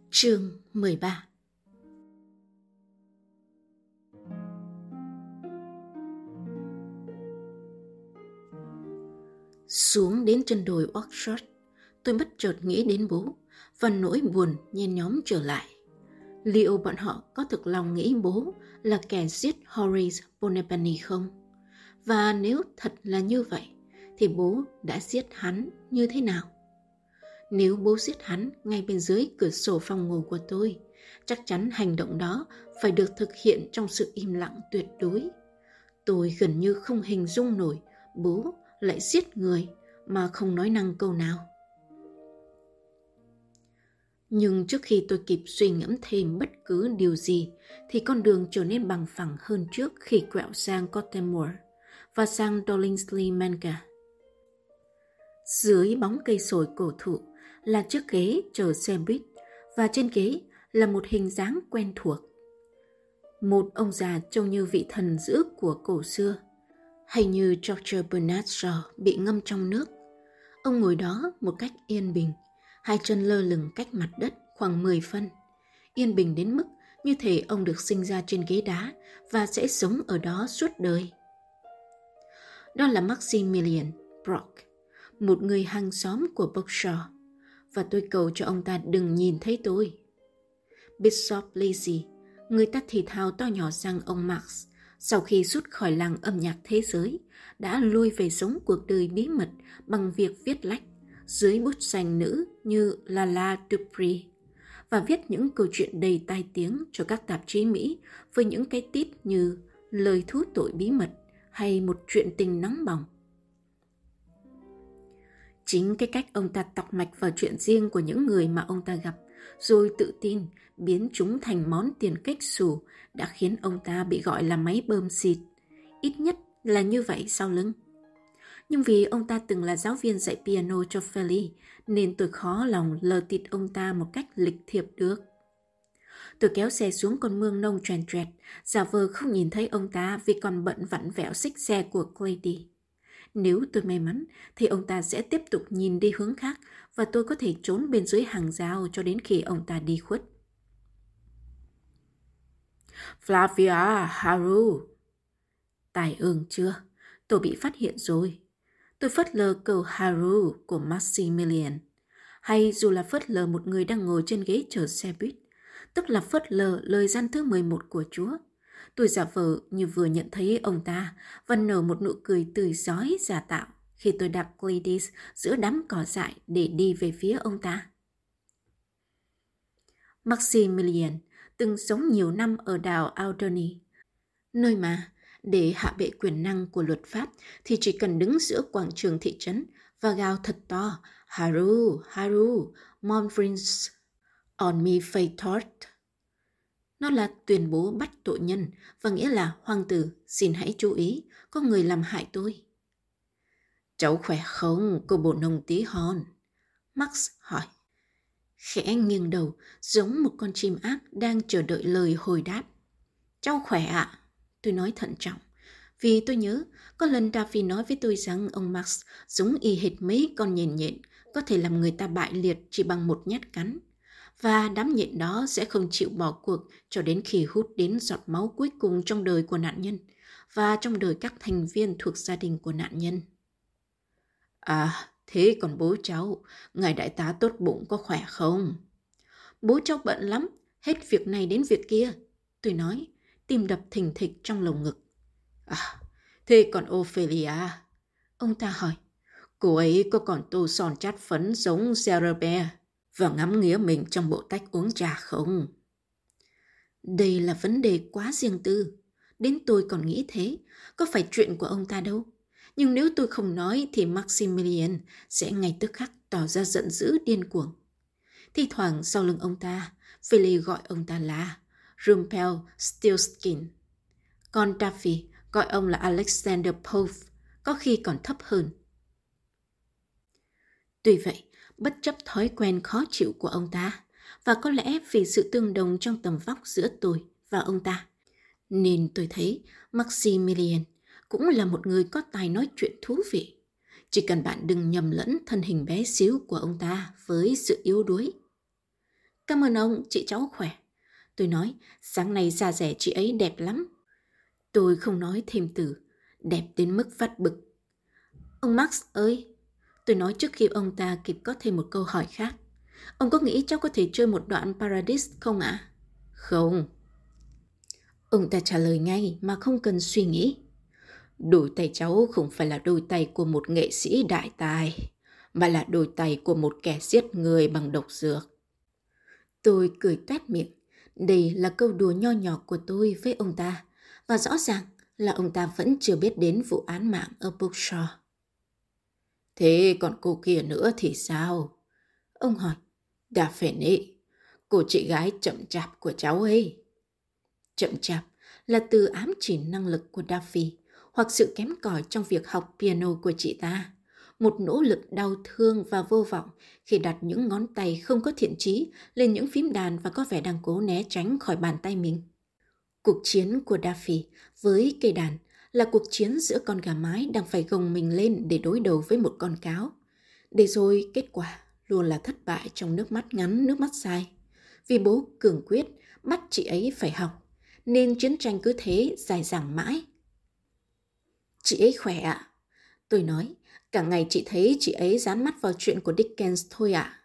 Chương 13. Xuống đến chân đồi Oxford, tôi bất chợt nghĩ đến bố và nỗi buồn nhen nhóm trở lại. Liệu bọn họ có thực lòng nghĩ bố là kẻ giết Horace Bonaparte không? Và nếu thật là như vậy, thì bố đã giết hắn như thế nào? Nếu bố giết hắn ngay bên dưới cửa sổ phòng ngủ của tôi, chắc chắn hành động đó phải được thực hiện trong sự im lặng tuyệt đối. Tôi gần như không hình dung nổi bố lại giết người mà không nói năng câu nào. Nhưng trước khi tôi kịp suy ngẫm thêm bất cứ điều gì, thì con đường trở nên bằng phẳng hơn trước khi quẹo sang Cottonmore và sang Dollingsley Manor. Dưới bóng cây sồi cổ thụ là chiếc ghế chờ xe buýt, và trên ghế là một hình dáng quen thuộc. Một ông già trông như vị thần dữ của cổ xưa, hay như George Bernard Shaw bị ngâm trong nước. Ông ngồi đó một cách yên bình, hai chân lơ lửng cách mặt đất khoảng 10 phân. Yên bình đến mức như thể ông được sinh ra trên ghế đá và sẽ sống ở đó suốt đời. Đó là Maximilian Brock, một người hàng xóm của Berkshire, và tôi cầu cho ông ta đừng nhìn thấy tôi. Bishop Lacey, người ta thì thào to nhỏ rằng ông Max, sau khi rút khỏi làng âm nhạc thế giới, đã lui về sống cuộc đời bí mật bằng việc viết lách dưới bút danh nữ như Lala Dupree và viết những câu chuyện đầy tai tiếng cho các tạp chí Mỹ với những cái tít như Lời thú tội bí mật hay Một chuyện tình nóng bỏng. Chính cái cách ông ta tọc mạch vào chuyện riêng của những người mà ông ta gặp, rồi tự tin biến chúng thành món tiền kếch xù, đã khiến ông ta bị gọi là máy bơm xịt, ít nhất là như vậy sau lưng. Nhưng vì ông ta từng là giáo viên dạy piano cho Feli, nên tôi khó lòng lờ tịt ông ta một cách lịch thiệp được. Tôi kéo xe xuống con mương nông choèn choẹt, giả vờ không nhìn thấy ông ta vì còn bận vặn vẹo xích xe của Clady. Nếu tôi may mắn thì ông ta sẽ tiếp tục nhìn đi hướng khác và tôi có thể trốn bên dưới hàng rào cho đến khi ông ta đi khuất. Flavia, Haru. Tài ương chưa? Tôi bị phát hiện rồi. Tôi phớt lờ câu Haru của Maximilian, hay dù là phớt lờ một người đang ngồi trên ghế chờ xe buýt, tức là phớt lờ lời gian thứ 11 của Chúa. Tôi giả vờ như vừa nhận thấy ông ta và nở một nụ cười tươi rói giả tạo khi tôi đạp Gladys giữa đám cỏ dại để đi về phía ông ta. Maximilian từng sống nhiều năm ở đảo Alderney, nơi mà để hạ bệ quyền năng của luật pháp thì chỉ cần đứng giữa quảng trường thị trấn và gào thật to Haru, Haru, mon prince, on me fay tort. Nó là tuyên bố bắt tội nhân và nghĩa là hoàng tử, xin hãy chú ý, có người làm hại tôi. Cháu khỏe không, cô bồ nông tí hon? Max hỏi. Khẽ nghiêng đầu giống một con chim ác đang chờ đợi lời hồi đáp. Cháu khỏe ạ, tôi nói thận trọng, vì tôi nhớ có lần Daffy nói với tôi rằng ông Max giống y hệt mấy con nhện nhện có thể làm người ta bại liệt chỉ bằng một nhát cắn. Và đám nhện đó sẽ không chịu bỏ cuộc cho đến khi hút đến giọt máu cuối cùng trong đời của nạn nhân và trong đời các thành viên thuộc gia đình của nạn nhân. À, thế còn bố cháu, ngài đại tá tốt bụng có khỏe không? Bố cháu bận lắm, hết việc này đến việc kia, tôi nói, tim đập thình thịch trong lồng ngực. À, thế còn Ophelia? Ông ta hỏi, cô ấy có còn tô son chát phấn giống Cerebere và ngắm nghía mình trong bộ tách uống trà không? Đây là vấn đề quá riêng tư. Đến tôi còn nghĩ thế, có phải chuyện của ông ta đâu. Nhưng nếu tôi không nói thì Maximilian sẽ ngay tức khắc tỏ ra giận dữ điên cuồng. Thi thoảng sau lưng ông ta, Philly gọi ông ta là Rumpelstiltskin. Còn Daffy gọi ông là Alexander Pope, có khi còn thấp hơn. Tuy vậy, bất chấp thói quen khó chịu của ông ta, và có lẽ vì sự tương đồng trong tầm vóc giữa tôi và ông ta, nên tôi thấy Maximilian cũng là một người có tài nói chuyện thú vị. Chỉ cần bạn đừng nhầm lẫn thân hình bé xíu của ông ta với sự yếu đuối. Cảm ơn ông, chị cháu khỏe. Tôi nói, sáng nay da dẻ chị ấy đẹp lắm. Tôi không nói thêm từ, đẹp đến mức phát bực. Ông Max ơi, tôi nói trước khi ông ta kịp có thêm một câu hỏi khác. Ông có nghĩ cháu có thể chơi một đoạn Paradise không ạ? Không. Ông ta trả lời ngay mà không cần suy nghĩ. Đôi tay cháu không phải là đôi tay của một nghệ sĩ đại tài, mà là đôi tay của một kẻ giết người bằng độc dược. Tôi cười toét miệng. Đây là câu đùa nho nhỏ của tôi với ông ta, và rõ ràng là ông ta vẫn chưa biết đến vụ án mạng ở Bookshore. Thế còn cô kia nữa thì sao? Ông hỏi. Daphne, cô chị gái chậm chạp của cháu ấy. Chậm chạp là từ ám chỉ năng lực của Daffy hoặc sự kém cỏi trong việc học piano của chị ta. Một nỗ lực đau thương và vô vọng khi đặt những ngón tay không có thiện chí lên những phím đàn và có vẻ đang cố né tránh khỏi bàn tay mình. Cuộc chiến của Daffy với cây đàn là cuộc chiến giữa con gà mái đang phải gồng mình lên để đối đầu với một con cáo. Để rồi kết quả luôn là thất bại trong nước mắt ngắn nước mắt dài. Vì bố cường quyết bắt chị ấy phải học, nên chiến tranh cứ thế dài dẳng mãi. Chị ấy khỏe ạ. Tôi nói, cả ngày chị thấy chị ấy dán mắt vào chuyện của Dickens thôi ạ.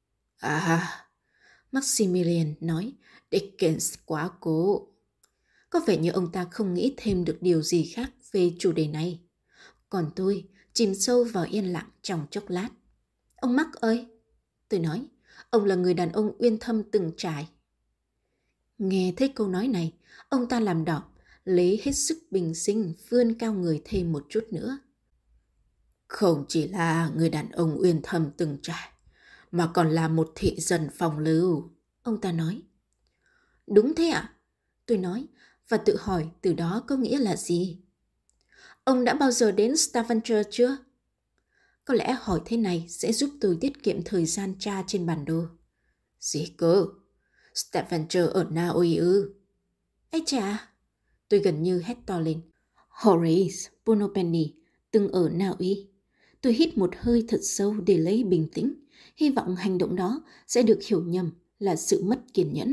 Maximilian nói, Dickens quá cố. Có vẻ như ông ta không nghĩ thêm được điều gì khác về chủ đề này. Còn tôi chìm sâu vào yên lặng trong chốc lát. Ông Mark ơi, tôi nói, ông là người đàn ông uyên thâm từng trải. Nghe thấy câu nói này, ông ta làm đỏ, lấy hết sức bình sinh vươn cao người thêm một chút nữa. Không chỉ là người đàn ông uyên thâm từng trải, mà còn là một thị dân phong lưu, ông ta nói. Đúng thế ạ? Tôi nói, và tự hỏi từ đó có nghĩa là gì? Ông đã bao giờ đến Stavanger chưa? Có lẽ hỏi thế này sẽ giúp tôi tiết kiệm thời gian tra trên bản đồ. Gì cơ? Stavanger ở Na Uy ư? Ây chà! Tôi gần như hét to lên. Horace Buonapane từng ở Na Uy. Tôi hít một hơi thật sâu để lấy bình tĩnh, hy vọng hành động đó sẽ được hiểu nhầm là sự mất kiên nhẫn.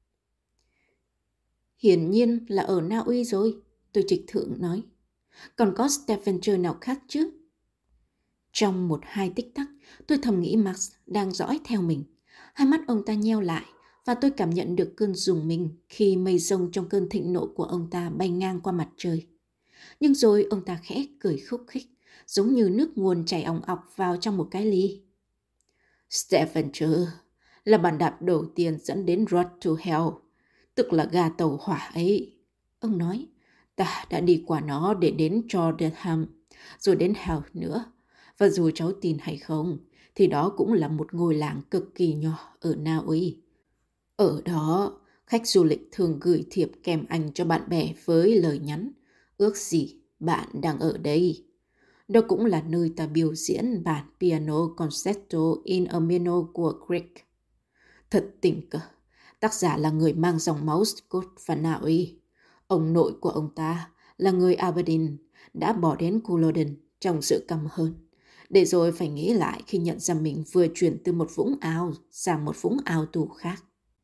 Hiển nhiên là ở Na Uy rồi, tôi trịch thượng nói. Còn có Stavanger nào khác chứ? Trong 1-2 tích tắc, tôi thầm nghĩ Max đang dõi theo mình. Hai mắt ông ta nheo lại và tôi cảm nhận được cơn rùng mình khi mây rông trong cơn thịnh nộ của ông ta bay ngang qua mặt trời. Nhưng rồi ông ta khẽ cười khúc khích, giống như nước nguồn chảy òng ọc vào trong một cái ly. Stavanger là bàn đạp đầu tiên dẫn đến Road to Hell, tức là ga tàu hỏa ấy. Ông nói, ta đã đi qua nó để đến Jordanham, rồi đến Hell nữa. Và dù cháu tin hay không, thì đó cũng là một ngôi làng cực kỳ nhỏ ở Na Uy. Ở đó, khách du lịch thường gửi thiệp kèm ảnh cho bạn bè với lời nhắn, ước gì bạn đang ở đây. Đó cũng là nơi ta biểu diễn bản piano concerto in a minor của Grieg. Thật tình cờ, tác giả là người mang dòng máu Scot và Na Uy. Ông nội của ông ta là người Aberdeen, đã bỏ đến Culloden trong sự căm hờn, để rồi phải nghĩ lại khi nhận ra mình vừa chuyển từ một vũng ao sang một vũng ao tù khác.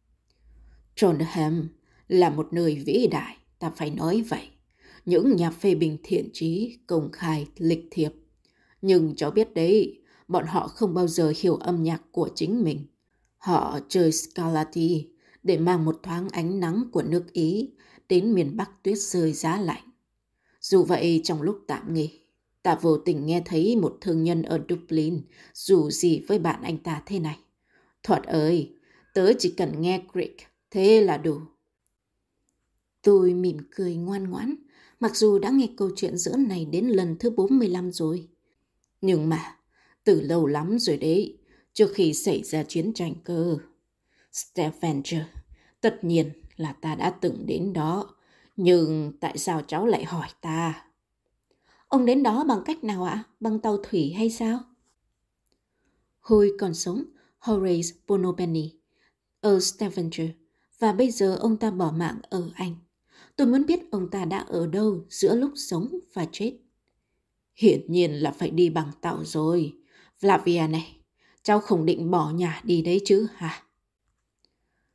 Trondheim là một nơi vĩ đại, ta phải nói vậy. Những nhà phê bình thiện chí, công khai, lịch thiệp. Nhưng cháu biết đấy, bọn họ không bao giờ hiểu âm nhạc của chính mình. Họ chơi Scarlatti để mang một thoáng ánh nắng của nước Ý đến miền Bắc tuyết rơi giá lạnh. Dù vậy, trong lúc tạm nghỉ, ta vô tình nghe thấy một thương nhân ở Dublin dù gì với bạn anh ta thế này. Thuật ơi, tớ chỉ cần nghe Grieg, thế là đủ. Tôi mỉm cười ngoan ngoãn, mặc dù đã nghe câu chuyện giỡn này đến lần thứ 45 rồi. Nhưng mà, từ lâu lắm rồi đấy, trước khi xảy ra chiến tranh cơ. Stavanger, tất nhiên là ta đã từng đến đó, nhưng tại sao cháu lại hỏi ta? Ông đến đó bằng cách nào ạ? Bằng tàu thủy hay sao? Hồi còn sống, Horace Buonapane ở Stavanger, và bây giờ ông ta bỏ mạng ở Anh. Tôi muốn biết ông ta đã ở đâu giữa lúc sống và chết. Hiển nhiên là phải đi bằng tàu rồi. Flavia này, cháu không định bỏ nhà đi đấy chứ hả?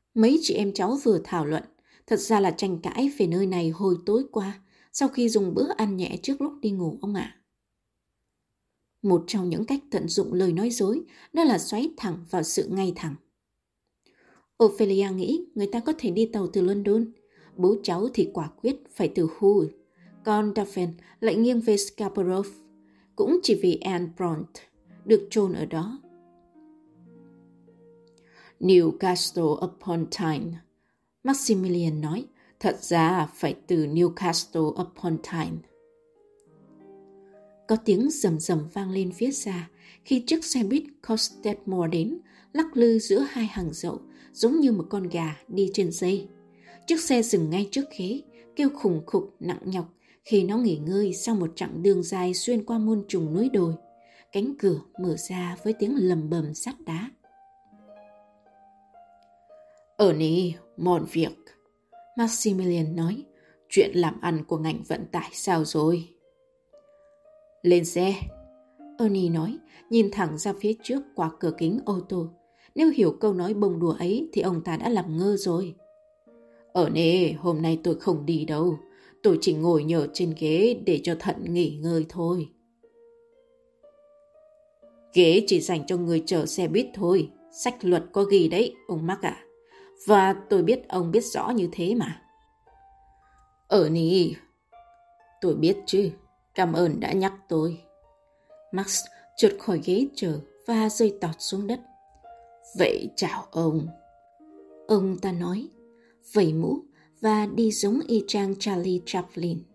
Mấy chị em cháu vừa thảo luận, thật ra là tranh cãi về nơi này hồi tối qua, sau khi dùng bữa ăn nhẹ trước lúc đi ngủ ông ạ. Một trong những cách tận dụng lời nói dối đó là xoáy thẳng vào sự ngay thẳng. Ophelia nghĩ người ta có thể đi tàu từ London, bố cháu thì quả quyết phải từ Hull, còn Daphne lại nghiêng về Scarborough, cũng chỉ vì Anne Bront được chôn ở đó. Newcastle upon Tyne, Maximilian nói, thật ra phải từ Newcastle upon Tyne. Có tiếng rầm rầm vang lên phía xa khi chiếc xe buýt Costetmore đến, lắc lư giữa hai hàng dậu giống như một con gà đi trên dây. Chiếc xe dừng ngay trước ghế, kêu khủng khục nặng nhọc khi nó nghỉ ngơi sau một chặng đường dài xuyên qua muôn trùng núi đồi. Cánh cửa mở ra với tiếng lầm bầm sắt đá. Ernie, mòn việc, Maximilian nói, chuyện làm ăn của ngành vận tải sao rồi? Lên xe, Ernie nói, nhìn thẳng ra phía trước qua cửa kính ô tô. Nếu hiểu câu nói bông đùa ấy thì ông ta đã làm ngơ rồi. Ernie, hôm nay tôi không đi đâu. Tôi chỉ ngồi nhờ trên ghế để cho thận nghỉ ngơi thôi. Ghế chỉ dành cho người chở xe buýt thôi. Sách luật có ghi đấy, ông Mark ạ. Và tôi biết ông biết rõ như thế mà. Ernie, tôi biết chứ. Cảm ơn đã nhắc tôi. Max trượt khỏi ghế chờ và rơi tọt xuống đất. Vậy chào ông. Ông ta nói, vẩy mũ và đi giống y chang Charlie Chaplin.